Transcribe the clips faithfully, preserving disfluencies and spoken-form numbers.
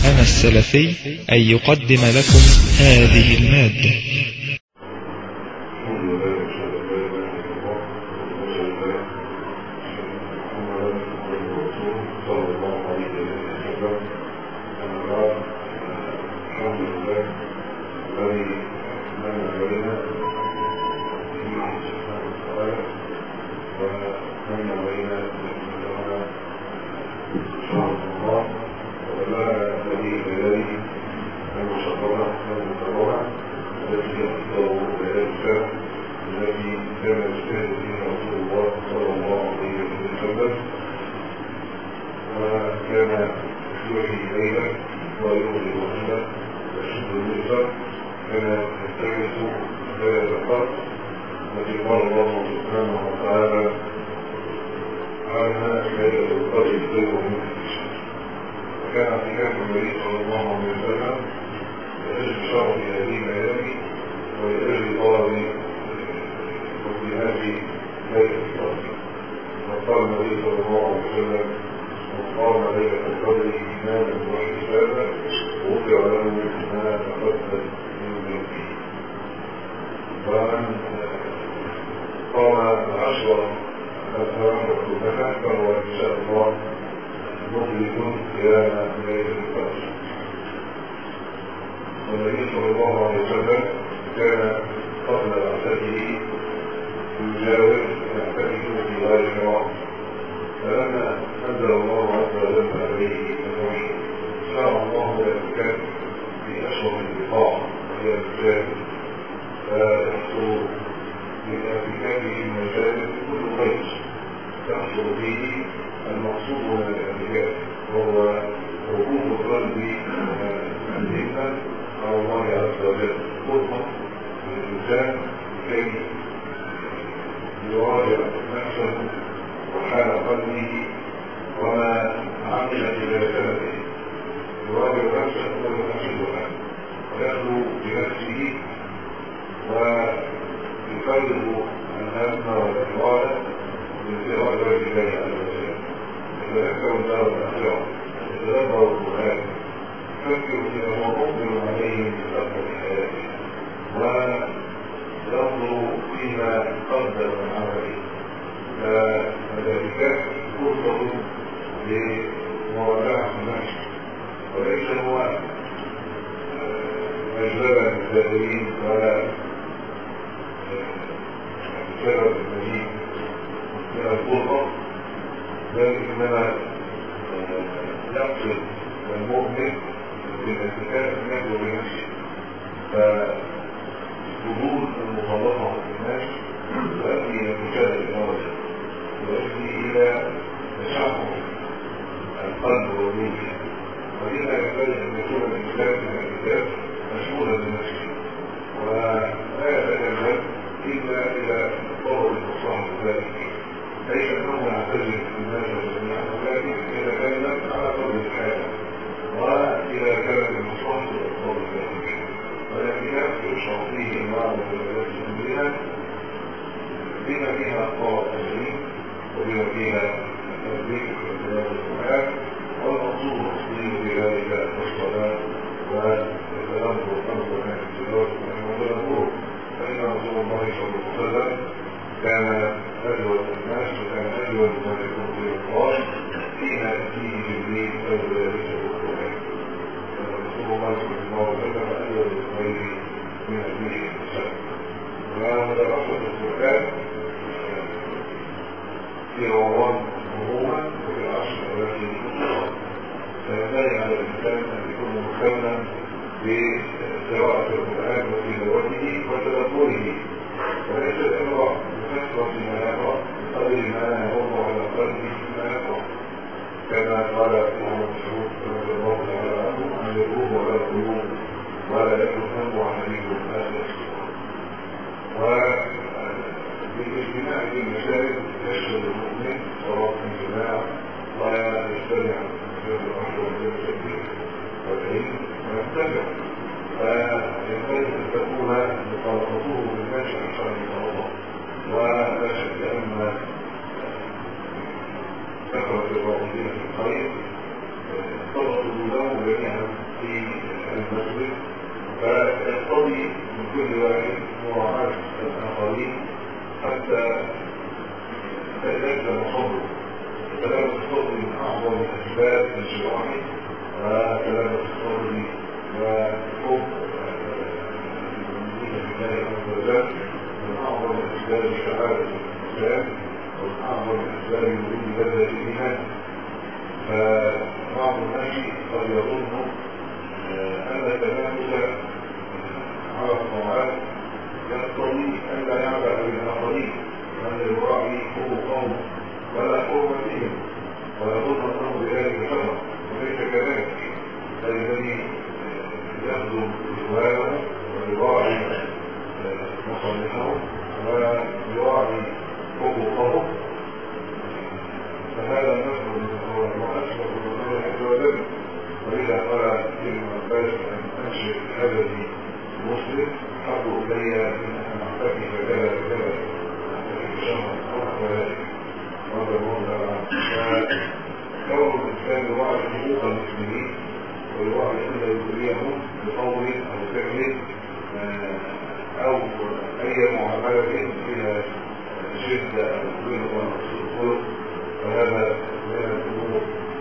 منهجنا السلفي أن يقدم لكم هذه المادة. كثرة الراغبين في الخير طلبوا له جميعا في المسجد، فيقتضي من كل واحد مراعاة الآخرين حتى تتجلى صبره. كلام الصبر من أعظم الأسباب الجوع، وكلام الصبر وحب المؤمنين بالله عز وجل من أعظم الأسباب شهادة الإسلام ومن أعظم الأسباب وجود بدء الإيمان. فبعض الناس قد يظن أن التنافس على الطاعات يقتضي أن لا يعبأ بالآخرين وأن يراعي حقوقهم ولا حرم فيهم، ويظن أنه بذلك شرع، وليس كذلك. الذي يخدم إخوانه ويراعي مصالحهم ويراعي حقوقهم فهذا نفسه هو أشرف الله عز وجل. وإذا قال ابن عباس أن أنشئ هدفي مسلم أحب إلي من أن أعتكف كذا وكذا، أعتكف شهرا أو نحو ذلك. هذا الموضوع فكون الإنسان يراعي حقوق المسلمين ويراعي أن يبريهم بقول أو فعل أو أي معاملة فيها شدة أو قوة أو سوء خلق، فهذا من الأمور.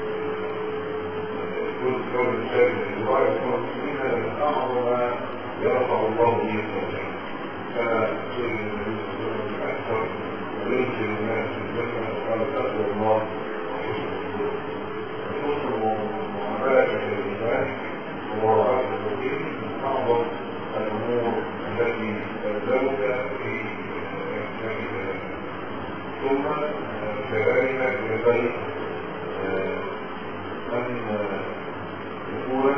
كل كون الإنسان يراعي حقوق المسلمين هذا من أعظم ما يرفع الله به الدرجات. كان سئل النبي صلى الله عليه وسلم أكثر وينزل الناس في الجنة وقال تقوى الله وحسن الخلق. حسن المعاملة في الإيمان ومراعاة الحقوق من أعظم الأمور التي تلزمك في اعتكافك. ثم كذلك ينبغي أن يكون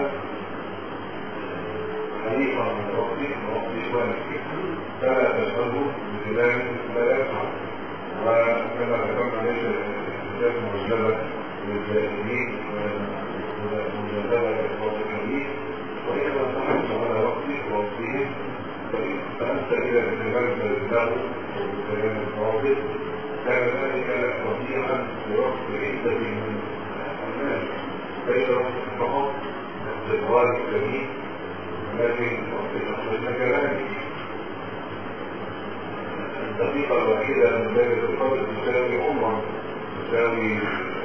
حريصا من ربك ورب إخوانك، فلا تشغله بكلام لا يفعل. وكما ذكرنا ليس الاختلاف موجبة للجاهلين ومجادلة الصادقين، وإنما تحرص على وقتك ووقتهم، فأنت إذا تكلمت بالله وبالكلام الصادق كان ذلك رفيعا لوقت عدة من الناس، ليس فقط استقرار السبيل لكن وقت كذلك. الدقيقة الوحيدة من ذلك الفرد تساوي عمرا، تساوي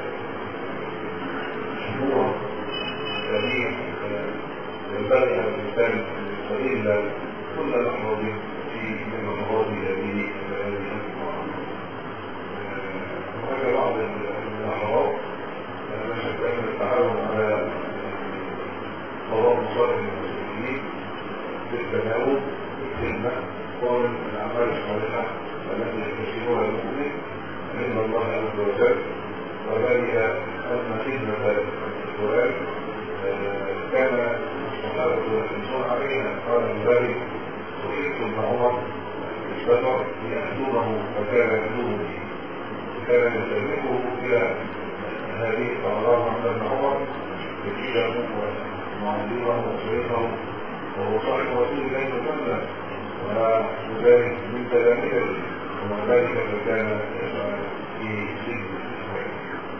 شهورا. تاريخ ينبغي أن الإنسان يستغل كل لحظة في من لحظات هذه المعاملة. هناك بعض اللحظات لا شك أن التعاون على قضاء مصالح المسلمين بالتناوب بالخدمة ومن الأعمال الصالحة التي يكتسبها المؤمن عند الله عز وجل، وذلك أن خدمة الإخوان كان الصحابة يحرصون عليها. قال ذلك سئلت ابن عمر في السفر ليأتونه فكان يأتونه كان يسلمه إلى هذه الأعراض عند ابن عمر يجيبه ومعلمه وشيخه وهو صاحب رسول الله صلى الله عليه وسلم وذلك من تلاميذه، ومع ذلك فكان يسعى في سجن الإخوان.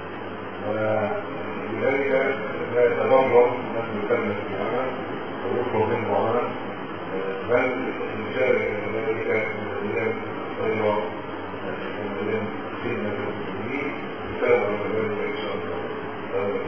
ولذلك لا يتبرر من يكلف بالعمل ويطلب منه عمل، بل يشارك ذلك من غير من خدمة المسلمين يساوي ذلك إن شاء الله.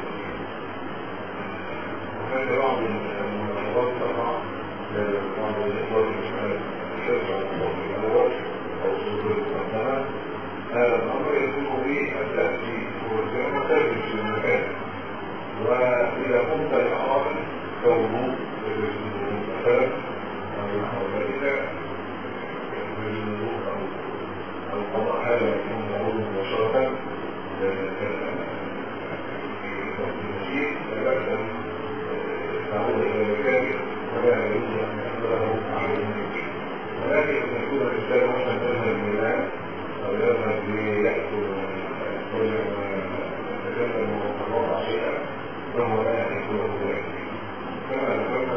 وهذا بعض المناسبات طبعا بعض الإخوان المسلمين يشارك على الوقت الأول أو صدور المقدمة. هذا الأمر يكون به أن تأتي وكما تجلس في المكان، وإذا قمت بأعراض كونه مثلا أو نحو ذلك أو قضاء هذا يكون معروض مباشرة في وقت المشيء، لا بأس أن تعود إلى مكانه ولا يجوز أن يحضره أحد منك. ولكن أن يكون الإنسان مثلا يذهب للميلاد أو يذهب ليأكل ويتكلم ويتوضع شيئا فهو لا يحب له ذلك. كما ذكرت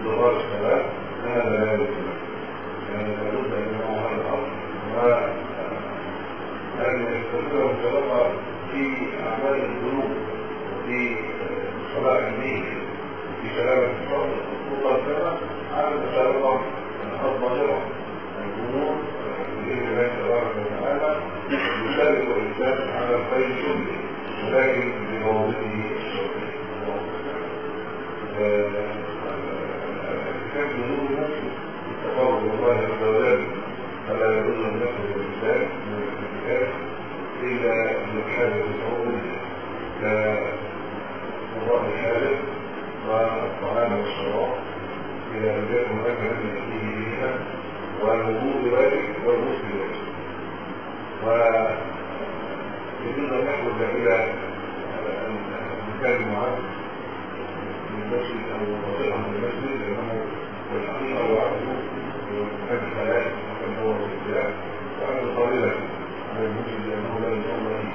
انتظار الصلاة هذا لا يجوز يعني لابد أن يكون هذا الأمر وأن يستمر انطلاقا في أعمال الذنوب وفي صلاة النية في سلامة الصلاة مقدمة على المسألة الظاهرة الأمور بإذن الله تبارك وتعالى يسابق الإنسان على الخير كله ولكن بمواضعه الشرعية. كان ذنوب المسلم تقرب الله عز وجل فلا يجوز أن يخرج الإنسان من الاعتكاف إلا للحاجة العضوية كقضاء الحاجة والطعام والشراب إلى أن يكون هناك الذي يأتيه بها والوضوء واجب والغسل واجب ويجوز أن يخرج إلى مكان معين من المسجد أو منطقة من المسجد لأنه والحقيقة وعده مكان الحياة مكان هو الإسلام وعده قليلا على المسجد لأنه لا يصلى فيه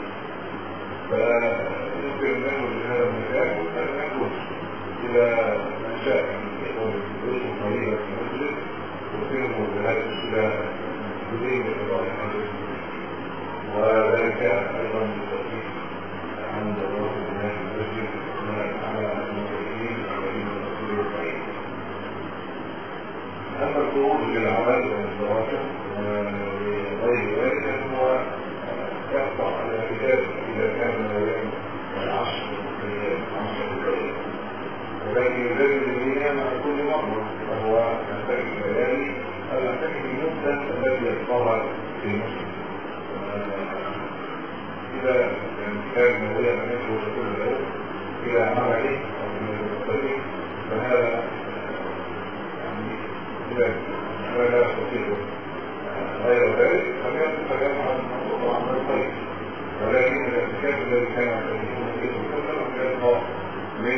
فيمكن أن يخرج إلى هذا المكان وأن يخرج إلى من شاء من إخوان البيت قريبا في المسجد ويقيموا بهذه إلى بدين لقضاء الحاجة وذلك أيضا بالتأكيد عند الله الناس المسجد على المسلمين الذين يصلوا الخير. أما الخروج للعمل والدراسة وغير ذلك هو يقطع الاعتكاف إذا كان يوم العشر عشر الليل ولكن يجري النية مع كل مرة وهو يعتكف ليالي أو يعتكف المدة التي يقطعها في المسجد. إذا كان نويا أن يخرج كل يوم إلى عمله أو إلى المختلف فهذا يعني إذا لا يستطيع غير ذلك فيفعل المنطقة عمل الخير ولكن الاعتكاف الذي كان يعتكفون فيه كله يبقى من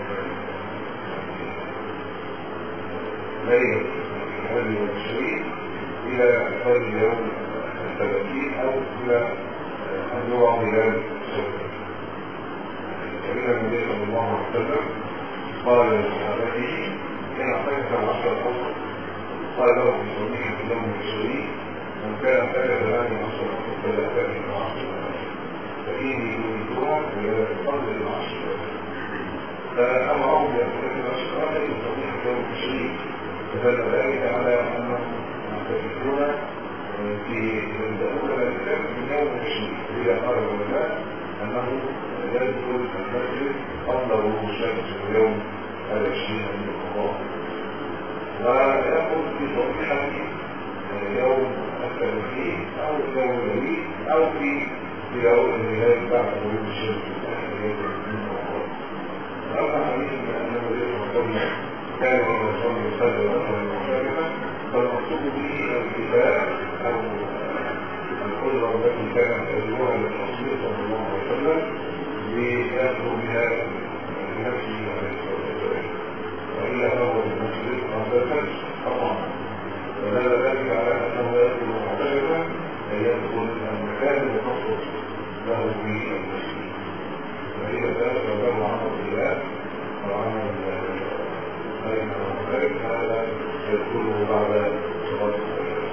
ليلة الحادي والعشرين إلى فرد يوم الثلاثين أو إلى أن يوعى بلاد السلطة. فإن النبي صلى الله عليه وسلم قال لصحابته إن اعتكف العشر الأوسط قال له في صحيح في يوم العشرين من كان اعتكف هذه العشر الأوسط فلا يعتكف العشر فإني يريدون إلى القدر العشر فأمرهم بأعتكاف العشر الأوسط في صحيح في يوم العشرين فدل ذلك على أنهم يعتكفون في يبدأون الاعتكاف من يوم العشرين إذا قال العلماء أنه يدخل المسجد قبل غروب الشمس في يوم العشرين من رمضان ويأخذ في صبيحة يوم الثلاثين أو يوم العيد أو في يوم النهاية بعد غروب الشمس في يوم رمضان. وأما حديث أنه يدخل كان يصلي الفجر مثلا معتكفا فالمقصود به الكفاء أو القدرة التي كانت تدعوها للرسول صلى الله عليه وسلم ليأخذ بها لنفسه عليه الصلاة والسلام وإلا فهو المسلم قبل طبعا ودل ذلك على أنه يدخل معتكفا أن يدخل المكان المخصص له في المسجد فإذا ذلك له عمل الإله وعمل فإن ذلك هذا يدخله بعد صلاة الفجر.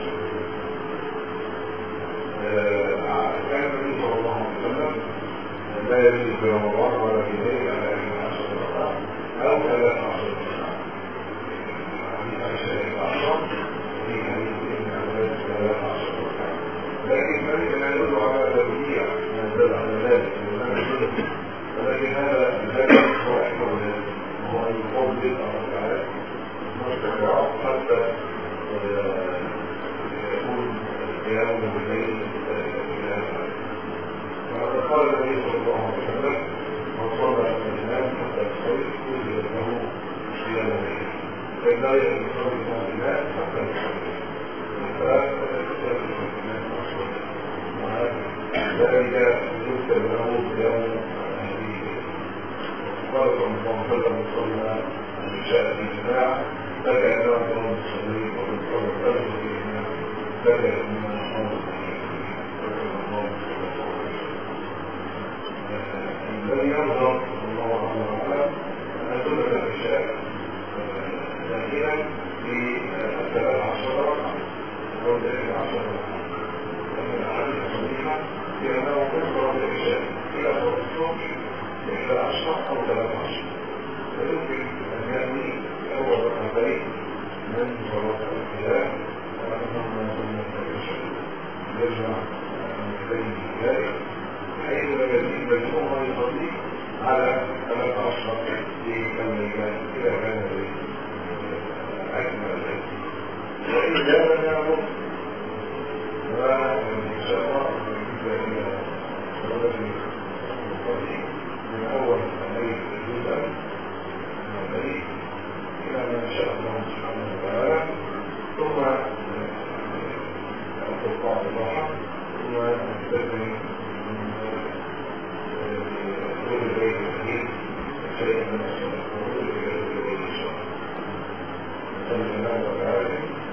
كان النبي صلى الله عليه وسلم لا يزيد في رمضان ولا في ليلة على أحد عشر ركعة أو ثلاث عشر ركعة. حديث عائشة عشرة في حديث ابن عباس ثلاث عشر ركعة. لكن ذلك لا يدل على تبديع ما يدل على ذلك ولكن هذا ذلك هو أكبر ذلك وهو أن يفضل الركعات مستقرات حتى يكون قيامه بالليل إلى وقد قال النبي صلى الله عليه وسلم من صلى الإمام حتى يصلي وجد له قيام الليل فإن لا يصلي مع الإمام حتى يصلي الثلاث فتكتب الإمام أصلا وذلك يكتب له قيام الليل. قال صلى الله عليه وسلم صلى العشاء في جماعة فكأنه صلى المصلين ومن صلى الفجر في جماعة فكأنه صلى الذي يظهر الله عليه وسلم أن سنة العشاء تأخيرا في الثلاث عشر ركعة أو الثلاث عشر ركعة. ومن الأحاديث الصحيحة في أنه كل صلاة العشاء إلى صلاة الصبح إحدى عشر أو ثلاث عشر، فيمكن أن يأتي أول ركعتين من صلاة القيام وأنهما سنة العشاء، يرجع بين ذلك حيث لا يزيد بينهما يصلي على ثلاث عشر في الليلة إذا كان أكمل ذلك. وإذا لم يعرف وإن شاء الله بالنسبة إلى صلاة المصلي من أول الليل جزءا من الليل إلى ما شاء الله سبحانه وتعالى، ثم القطاع الراحة، ثم نستخدم كل الليل الجديد شيئا من الصلاة وكل الليل الجديد إن شاء الله. صلى الله عليه وسلم.